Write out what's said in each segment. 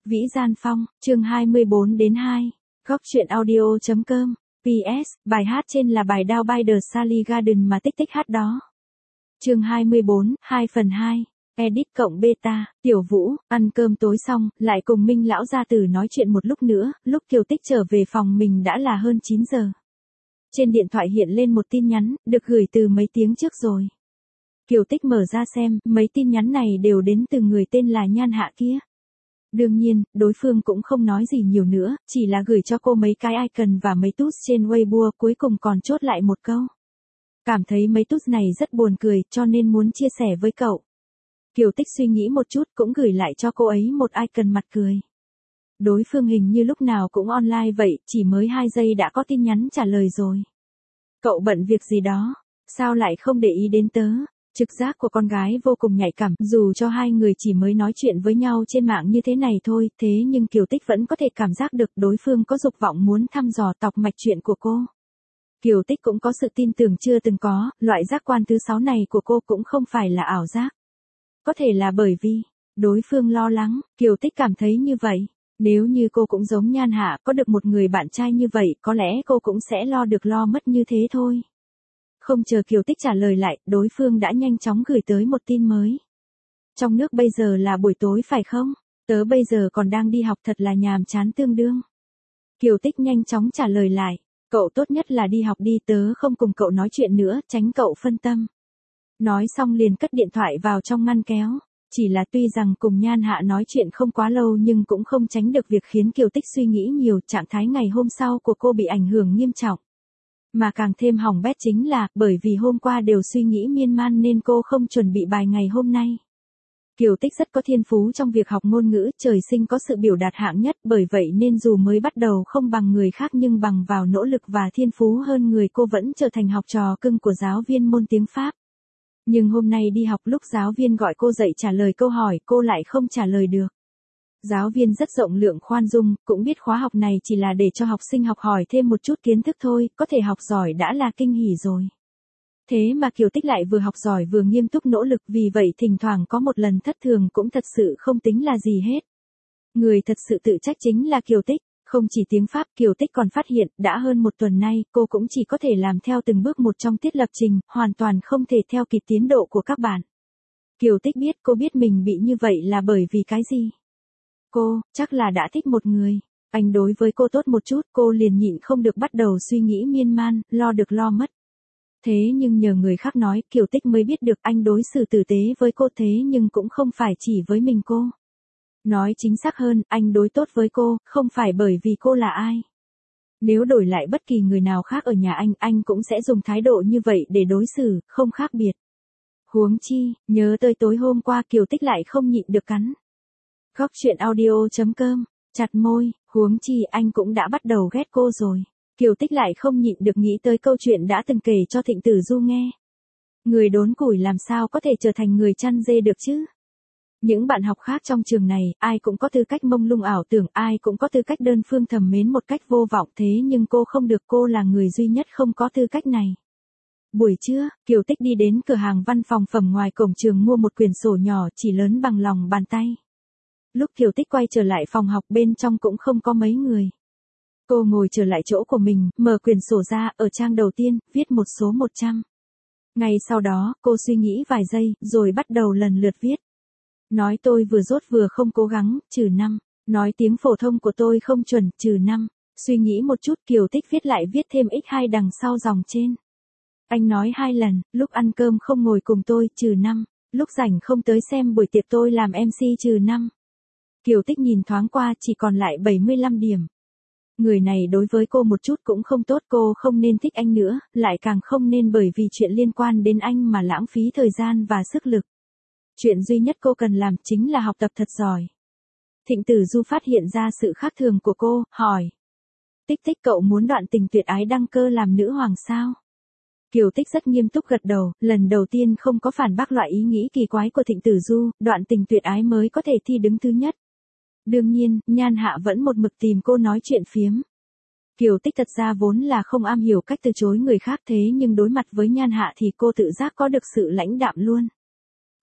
Vĩ Gian Phong, chương 24-2, góc truyện audio.com, PS, bài hát trên là bài Down by the Sally Garden mà Tích Tích hát đó. Chương 24, 2/2, edit cộng beta, Tiểu Vũ, ăn cơm tối xong, lại cùng Minh lão gia tử nói chuyện một lúc nữa, lúc Kiều Tích trở về phòng mình đã là hơn 9 giờ. Trên điện thoại hiện lên một tin nhắn, được gửi từ mấy tiếng trước rồi. Kiều Tích mở ra xem, mấy tin nhắn này đều đến từ người tên là Nhan Hạ kia. Đương nhiên, đối phương cũng không nói gì nhiều nữa, chỉ là gửi cho cô mấy cái icon và mấy tút trên Weibo, cuối cùng còn chốt lại một câu. Cảm thấy mấy tút này rất buồn cười, cho nên muốn chia sẻ với cậu. Kiều Tích suy nghĩ một chút cũng gửi lại cho cô ấy một icon mặt cười. Đối phương hình như lúc nào cũng online vậy, chỉ mới 2 giây đã có tin nhắn trả lời rồi. Cậu bận việc gì đó, sao lại không để ý đến tớ? Trực giác của con gái vô cùng nhạy cảm, dù cho hai người chỉ mới nói chuyện với nhau trên mạng như thế này thôi, thế nhưng Kiều Tích vẫn có thể cảm giác được đối phương có dục vọng muốn thăm dò tọc mạch chuyện của cô. Kiều Tích cũng có sự tin tưởng chưa từng có, loại giác quan thứ 6 này của cô cũng không phải là ảo giác. Có thể là bởi vì đối phương lo lắng, Kiều Tích cảm thấy như vậy. Nếu như cô cũng giống Nhan Hạ, có được một người bạn trai như vậy, có lẽ cô cũng sẽ lo được lo mất như thế thôi. Không chờ Kiều Tích trả lời lại, đối phương đã nhanh chóng gửi tới một tin mới. Trong nước bây giờ là buổi tối phải không? Tớ bây giờ còn đang đi học, thật là nhàm chán tương đương. Kiều Tích nhanh chóng trả lời lại. Cậu tốt nhất là đi học đi, tớ không cùng cậu nói chuyện nữa, tránh cậu phân tâm. Nói xong liền cất điện thoại vào trong ngăn kéo. Chỉ là tuy rằng cùng Nhan Hạ nói chuyện không quá lâu nhưng cũng không tránh được việc khiến Kiều Tích suy nghĩ nhiều, trạng thái ngày hôm sau của cô bị ảnh hưởng nghiêm trọng. Mà càng thêm hỏng bét chính là, bởi vì hôm qua đều suy nghĩ miên man nên cô không chuẩn bị bài ngày hôm nay. Kiều Tích rất có thiên phú trong việc học ngôn ngữ, trời sinh có sự biểu đạt hạng nhất, bởi vậy nên dù mới bắt đầu không bằng người khác nhưng bằng vào nỗ lực và thiên phú hơn người, cô vẫn trở thành học trò cưng của giáo viên môn tiếng Pháp. Nhưng hôm nay đi học, lúc giáo viên gọi cô dậy trả lời câu hỏi, cô lại không trả lời được. Giáo viên rất rộng lượng khoan dung, cũng biết khóa học này chỉ là để cho học sinh học hỏi thêm một chút kiến thức thôi, có thể học giỏi đã là kinh hỉ rồi. Thế mà Kiều Tích lại vừa học giỏi vừa nghiêm túc nỗ lực, vì vậy thỉnh thoảng có một lần thất thường cũng thật sự không tính là gì hết. Người thật sự tự trách chính là Kiều Tích. Không chỉ tiếng Pháp, Kiều Tích còn phát hiện, đã hơn một tuần nay, cô cũng chỉ có thể làm theo từng bước một trong tiết lập trình, hoàn toàn không thể theo kịp tiến độ của các bạn. Kiều Tích biết, cô biết mình bị như vậy là bởi vì cái gì? Cô, chắc là đã thích một người. Anh đối với cô tốt một chút, cô liền nhịn không được bắt đầu suy nghĩ miên man, lo được lo mất. Thế nhưng nhờ người khác nói, Kiều Tích mới biết được anh đối xử tử tế với cô, thế nhưng cũng không phải chỉ với mình cô. Nói chính xác hơn, anh đối tốt với cô, không phải bởi vì cô là ai. Nếu đổi lại bất kỳ người nào khác ở nhà anh cũng sẽ dùng thái độ như vậy để đối xử, không khác biệt. Huống chi, nhớ tới tối hôm qua Kiều Tích lại không nhịn được cắn. Góc truyện audio.com, chặt môi, huống chi anh cũng đã bắt đầu ghét cô rồi. Kiều Tích lại không nhịn được nghĩ tới câu chuyện đã từng kể cho Thịnh Tử Du nghe. Người đốn củi làm sao có thể trở thành người chăn dê được chứ? Những bạn học khác trong trường này, ai cũng có tư cách mông lung ảo tưởng, ai cũng có tư cách đơn phương thầm mến một cách vô vọng, thế nhưng cô không được, cô là người duy nhất không có tư cách này. Buổi trưa, Kiều Tích đi đến cửa hàng văn phòng phẩm ngoài cổng trường mua một quyển sổ nhỏ chỉ lớn bằng lòng bàn tay. Lúc Kiều Tích quay trở lại phòng học, bên trong cũng không có mấy người. Cô ngồi trở lại chỗ của mình, mở quyển sổ ra, ở trang đầu tiên, viết một số 100. Ngay sau đó, cô suy nghĩ vài giây, rồi bắt đầu lần lượt viết. Nói tôi vừa dốt vừa không cố gắng, -5. Nói tiếng phổ thông của tôi không chuẩn, -5. Suy nghĩ một chút, Kiều Tích viết thêm x2 đằng sau dòng trên. Anh nói 2 lần, lúc ăn cơm không ngồi cùng tôi, -5. Lúc rảnh không tới xem buổi tiệc tôi làm MC, -5. Kiều Tích nhìn thoáng qua, chỉ còn lại 75 điểm. Người này đối với cô một chút cũng không tốt, cô không nên thích anh nữa, lại càng không nên bởi vì chuyện liên quan đến anh mà lãng phí thời gian và sức lực. Chuyện duy nhất cô cần làm chính là học tập thật giỏi. Thịnh Tử Du phát hiện ra sự khác thường của cô, hỏi. Tích Tích, cậu muốn đoạn tình tuyệt ái đăng cơ làm nữ hoàng sao? Kiều Tích rất nghiêm túc gật đầu, lần đầu tiên không có phản bác loại ý nghĩ kỳ quái của Thịnh Tử Du, đoạn tình tuyệt ái mới có thể thi đứng thứ nhất. Đương nhiên, Nhan Hạ vẫn một mực tìm cô nói chuyện phiếm. Kiều Tích thật ra vốn là không am hiểu cách từ chối người khác, thế nhưng đối mặt với Nhan Hạ thì cô tự giác có được sự lãnh đạm luôn.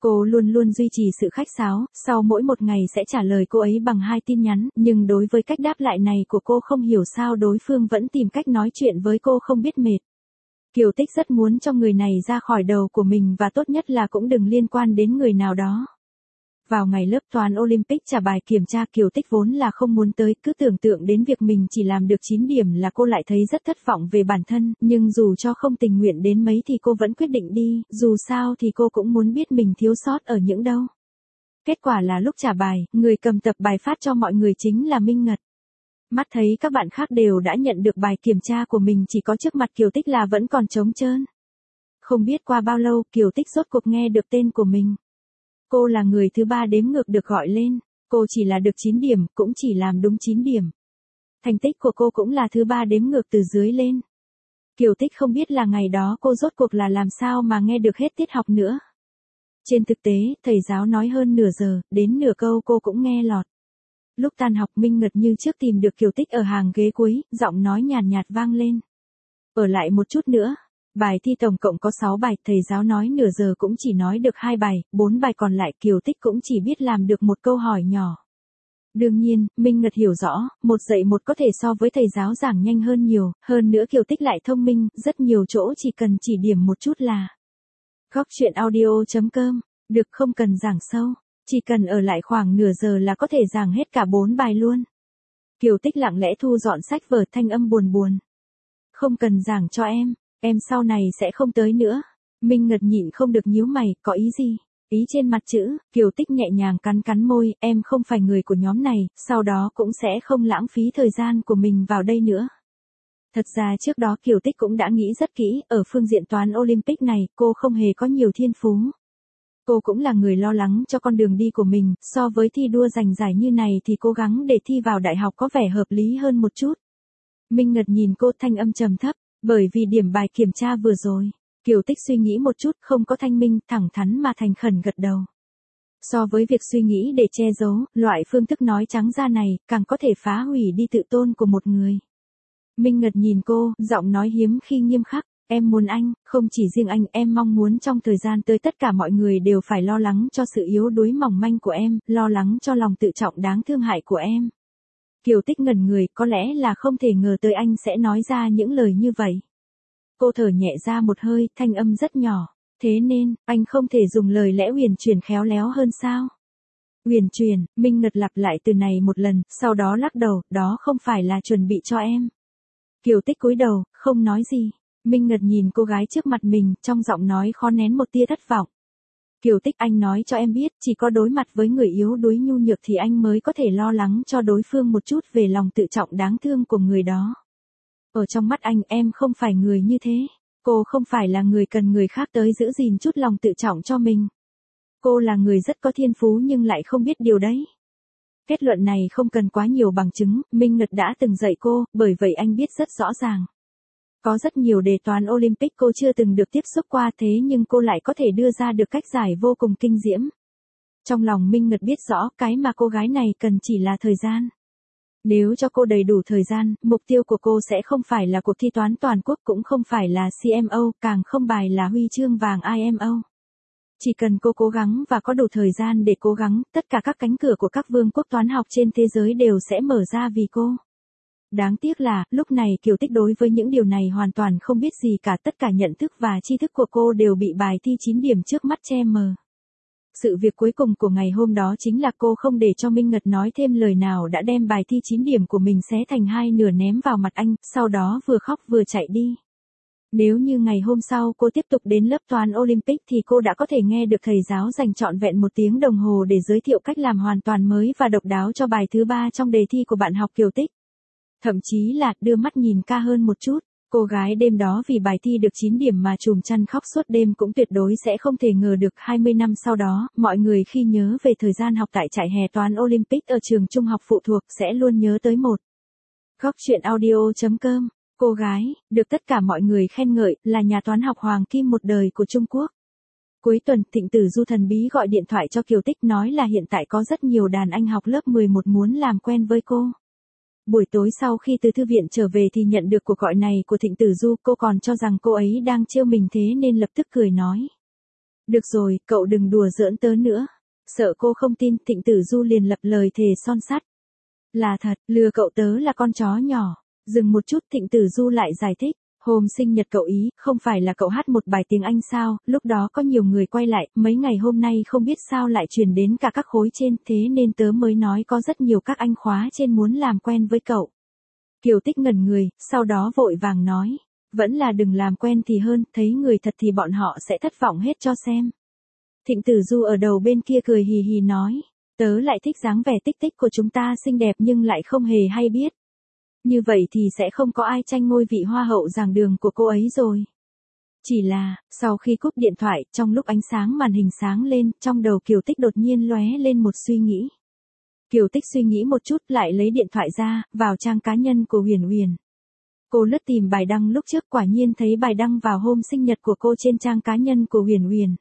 Cô luôn luôn duy trì sự khách sáo, sau mỗi một ngày sẽ trả lời cô ấy bằng 2 tin nhắn, nhưng đối với cách đáp lại này của cô không hiểu sao đối phương vẫn tìm cách nói chuyện với cô không biết mệt. Kiều Tích rất muốn cho người này ra khỏi đầu của mình và tốt nhất là cũng đừng liên quan đến người nào đó. Vào ngày lớp toán Olympic trả bài kiểm tra Kiều Tích vốn là không muốn tới, cứ tưởng tượng đến việc mình chỉ làm được 9 điểm là cô lại thấy rất thất vọng về bản thân, nhưng dù cho không tình nguyện đến mấy thì cô vẫn quyết định đi, dù sao thì cô cũng muốn biết mình thiếu sót ở những đâu. Kết quả là lúc trả bài, người cầm tập bài phát cho mọi người chính là Minh Ngật. Mắt thấy các bạn khác đều đã nhận được bài kiểm tra của mình, chỉ có trước mặt Kiều Tích là vẫn còn trống trơn. Không biết qua bao lâu Kiều Tích rốt cuộc nghe được tên của mình. Cô là người thứ 3 đếm ngược được gọi lên, cô chỉ là được 9 điểm, cũng chỉ làm đúng 9 điểm. Thành tích của cô cũng là thứ 3 đếm ngược từ dưới lên. Kiều Tích không biết là ngày đó cô rốt cuộc là làm sao mà nghe được hết tiết học nữa. Trên thực tế, thầy giáo nói hơn nửa giờ, đến nửa câu cô cũng nghe lọt. Lúc tan học Minh Ngật như trước tìm được Kiều Tích ở hàng ghế cuối, giọng nói nhàn nhạt vang lên. Ở lại một chút nữa. Bài thi tổng cộng có 6 bài, thầy giáo nói nửa giờ cũng chỉ nói được 2 bài, 4 bài còn lại Kiều Tích cũng chỉ biết làm được một câu hỏi nhỏ. Đương nhiên, Minh Ngật hiểu rõ, một dạy một có thể so với thầy giáo giảng nhanh hơn nhiều, hơn nữa Kiều Tích lại thông minh, rất nhiều chỗ chỉ cần chỉ điểm một chút là. Góc truyện audio.com, được không cần giảng sâu, chỉ cần ở lại khoảng nửa giờ là có thể giảng hết cả 4 bài luôn. Kiều Tích lặng lẽ thu dọn sách vở, thanh âm buồn buồn. Không cần giảng cho em sau này sẽ không tới nữa. Minh Ngật nhịn không được nhíu mày, có ý gì? Ý trên mặt chữ, Kiều Tích nhẹ nhàng cắn cắn môi, em không phải người của nhóm này, sau đó cũng sẽ không lãng phí thời gian của mình vào đây nữa. Thật ra trước đó Kiều Tích cũng đã nghĩ rất kỹ, ở phương diện toán Olympic này, cô không hề có nhiều thiên phú. Cô cũng là người lo lắng cho con đường đi của mình, so với thi đua giành giải như này thì cố gắng để thi vào đại học có vẻ hợp lý hơn một chút. Minh Ngật nhìn cô, thanh âm trầm thấp, bởi vì điểm bài kiểm tra vừa rồi. Kiều Tích suy nghĩ một chút, không có thanh minh, thẳng thắn mà thành khẩn gật đầu. So với việc suy nghĩ để che giấu, loại phương thức nói trắng ra này, càng có thể phá hủy đi tự tôn của một người. Minh Ngật nhìn cô, giọng nói hiếm khi nghiêm khắc, em muốn anh, không chỉ riêng anh, em mong muốn trong thời gian tới tất cả mọi người đều phải lo lắng cho sự yếu đuối mỏng manh của em, lo lắng cho lòng tự trọng đáng thương hại của em. Kiều Tích ngẩn người, có lẽ là không thể ngờ tới anh sẽ nói ra những lời như vậy. Cô thở nhẹ ra một hơi, thanh âm rất nhỏ. Thế nên, anh không thể dùng lời lẽ huyền chuyển khéo léo hơn sao? Huyền chuyển, Minh Ngật lặp lại từ này một lần, sau đó lắc đầu, đó không phải là chuẩn bị cho em. Kiều Tích cúi đầu, không nói gì. Minh Ngật nhìn cô gái trước mặt mình, trong giọng nói khó nén một tia thất vọng. Kiều Tích, anh nói cho em biết, chỉ có đối mặt với người yếu đuối nhu nhược thì anh mới có thể lo lắng cho đối phương một chút về lòng tự trọng đáng thương của người đó. Ở trong mắt anh, em không phải người như thế. Cô không phải là người cần người khác tới giữ gìn chút lòng tự trọng cho mình. Cô là người rất có thiên phú nhưng lại không biết điều đấy. Kết luận này không cần quá nhiều bằng chứng, Minh Ngật đã từng dạy cô, bởi vậy anh biết rất rõ ràng. Có rất nhiều đề toán Olympic cô chưa từng được tiếp xúc qua, thế nhưng cô lại có thể đưa ra được cách giải vô cùng kinh diễm. Trong lòng Minh Ngật biết rõ cái mà cô gái này cần chỉ là thời gian. Nếu cho cô đầy đủ thời gian, mục tiêu của cô sẽ không phải là cuộc thi toán toàn quốc, cũng không phải là CMO, càng không bài là huy chương vàng IMO. Chỉ cần cô cố gắng và có đủ thời gian để cố gắng, tất cả các cánh cửa của các vương quốc toán học trên thế giới đều sẽ mở ra vì cô. Đáng tiếc là, lúc này Kiều Tích đối với những điều này hoàn toàn không biết gì cả, tất cả nhận thức và tri thức của cô đều bị bài thi 9 điểm trước mắt che mờ. Sự việc cuối cùng của ngày hôm đó chính là cô không để cho Minh Ngật nói thêm lời nào đã đem bài thi 9 điểm của mình xé thành hai nửa ném vào mặt anh, sau đó vừa khóc vừa chạy đi. Nếu như ngày hôm sau cô tiếp tục đến lớp toán Olympic thì cô đã có thể nghe được thầy giáo dành trọn vẹn 1 tiếng đồng hồ để giới thiệu cách làm hoàn toàn mới và độc đáo cho bài thứ 3 trong đề thi của bạn học Kiều Tích. Thậm chí là đưa mắt nhìn ca hơn một chút. Cô gái đêm đó vì bài thi được 9 điểm mà trùm chăn khóc suốt đêm cũng tuyệt đối sẽ không thể ngờ được 20 năm sau đó, mọi người khi nhớ về thời gian học tại trại hè toán Olympic ở trường trung học phụ thuộc sẽ luôn nhớ tới một. Góc truyện audio.com, cô gái, được tất cả mọi người khen ngợi, là nhà toán học hoàng kim một đời của Trung Quốc. Cuối tuần, Thịnh Tử Du thần bí gọi điện thoại cho Kiều Tích nói là hiện tại có rất nhiều đàn anh học lớp 11 muốn làm quen với cô. Buổi tối sau khi từ thư viện trở về thì nhận được cuộc gọi này của Thịnh Tử Du, cô còn cho rằng cô ấy đang trêu mình thế nên lập tức cười nói. Được rồi, cậu đừng đùa giỡn tớ nữa. Sợ cô không tin, Thịnh Tử Du liền lập lời thề son sắt. Là thật, lừa cậu tớ là con chó nhỏ. Dừng một chút, Thịnh Tử Du lại giải thích. Hôm sinh nhật cậu ý, không phải là cậu hát một bài tiếng Anh sao, lúc đó có nhiều người quay lại, mấy ngày hôm nay không biết sao lại truyền đến cả các khối trên, thế nên tớ mới nói có rất nhiều các anh khóa trên muốn làm quen với cậu. Kiều Tích ngẩn người, sau đó vội vàng nói, vẫn là đừng làm quen thì hơn, thấy người thật thì bọn họ sẽ thất vọng hết cho xem. Thịnh Tử Du ở đầu bên kia cười hì hì nói, tớ lại thích dáng vẻ Tích Tích của chúng ta xinh đẹp nhưng lại không hề hay biết. Như vậy thì sẽ không có ai tranh ngôi vị hoa hậu giảng đường của cô ấy rồi. Chỉ là, sau khi cúp điện thoại, trong lúc ánh sáng màn hình sáng lên, trong đầu Kiều Tích đột nhiên lóe lên một suy nghĩ. Kiều Tích suy nghĩ một chút lại lấy điện thoại ra, vào trang cá nhân của Huyền Huyền. Cô lướt tìm bài đăng lúc trước, quả nhiên thấy bài đăng vào hôm sinh nhật của cô trên trang cá nhân của Huyền Huyền.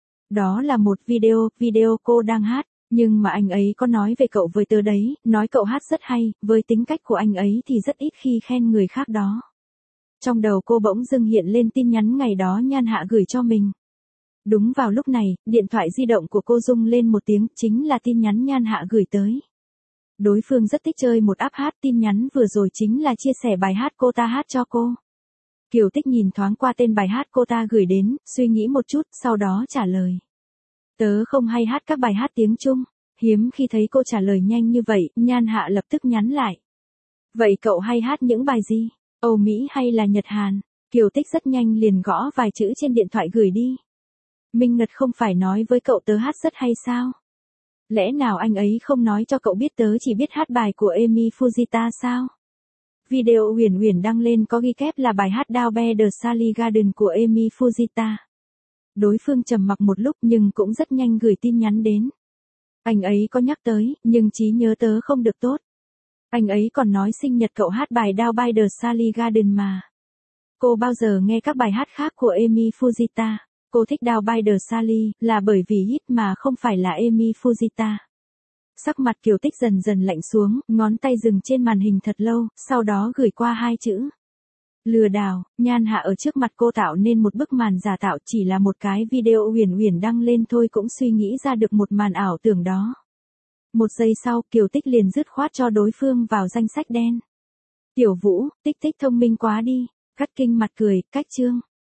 Đó là một video cô đang hát. Nhưng mà anh ấy có nói về cậu với tớ đấy, nói cậu hát rất hay, với tính cách của anh ấy thì rất ít khi khen người khác đó. Trong đầu cô bỗng dưng hiện lên tin nhắn ngày đó Nhan Hạ gửi cho mình. Đúng vào lúc này, điện thoại di động của cô rung lên một tiếng, chính là tin nhắn Nhan Hạ gửi tới. Đối phương rất thích chơi một app hát, tin nhắn vừa rồi chính là chia sẻ bài hát cô ta hát cho cô. Kiều Tích nhìn thoáng qua tên bài hát cô ta gửi đến, suy nghĩ một chút, sau đó trả lời. Tớ không hay hát các bài hát tiếng Trung. Hiếm khi thấy cô trả lời nhanh như vậy, Nhan Hạ lập tức nhắn lại. Vậy cậu hay hát những bài gì? Âu Mỹ hay là Nhật Hàn? Kiều Tích rất nhanh liền gõ vài chữ trên điện thoại gửi đi. Minh Ngật không phải nói với cậu tớ hát rất hay sao? Lẽ nào anh ấy không nói cho cậu biết tớ chỉ biết hát bài của Emi Fujita sao? Video Huyền Huyền đăng lên có ghi kép là bài hát Down by the Sally Garden của Emi Fujita. Đối phương trầm mặc một lúc nhưng cũng rất nhanh gửi tin nhắn đến. Anh ấy có nhắc tới, nhưng trí nhớ tớ không được tốt. Anh ấy còn nói sinh nhật cậu hát bài Down by the Sally Garden mà. Cô bao giờ nghe các bài hát khác của Emi Fujita? Cô thích Down by the Sally, là bởi vì hit mà không phải là Emi Fujita. Sắc mặt Kiều Tích dần dần lạnh xuống, ngón tay dừng trên màn hình thật lâu, sau đó gửi qua hai chữ. Lừa đảo. Nhan Hạ ở trước mặt cô tạo nên một bức màn giả tạo, chỉ là một cái video Huyền Huyền đăng lên thôi cũng suy nghĩ ra được một màn ảo tưởng đó. Một giây sau, Kiều Tích liền dứt khoát cho đối phương vào danh sách đen. Tiểu Vũ, Tích Tích thông minh quá đi. Cắt Kinh mặt cười, cách chương.